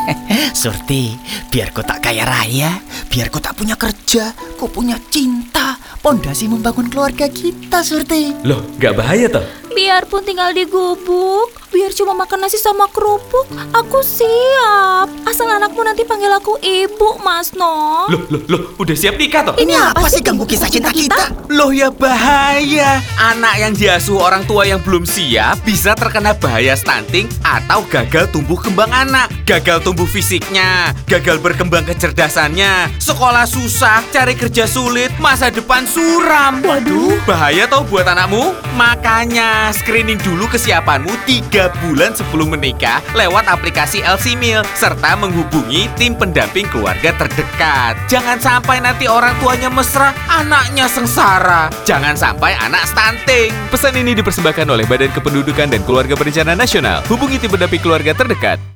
Surti, biar kau tak kaya raya, biar kau tak punya kerja, kau punya cinta, pondasi membangun keluarga kita, Surti. Loh, gak bahaya toh? Biarpun tinggal di gubuk, biar cuma makan nasi sama kerupuk, aku siap. Asal anakmu nanti panggil aku ibu, Mas No. Loh, udah siap nikah toh? Ini apa sih ganggu kisah cinta kita? Loh ya bahaya. Anak yang diasuh orang tua yang belum siap bisa terkena bahaya stunting atau gagal tumbuh kembang anak. Gagal tumbuh fisiknya, gagal berkembang kecerdasannya, sekolah susah, cari kerja sulit, masa depan suram. Waduh, bahaya tau buat anakmu. Makanya screening dulu kesiapanmu 3 bulan sebelum menikah lewat aplikasi LC Meal serta menghubungi tim pendamping keluarga terdekat. Jangan sampai nanti orang tuanya mesra, anaknya sengsara. Jangan sampai anak stunting. Pesan ini dipersembahkan oleh Badan Kependudukan dan Keluarga Berencana Nasional. Hubungi tim pendamping keluarga terdekat.